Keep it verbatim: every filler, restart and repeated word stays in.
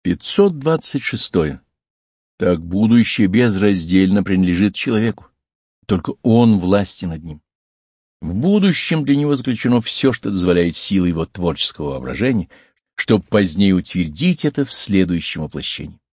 пятьсот двадцать шесть. Так будущее безраздельно принадлежит человеку, только он властен над ним. В будущем для него заключено все, что дозволяет силой его творческого воображения, чтобы позднее утвердить это в следующем воплощении.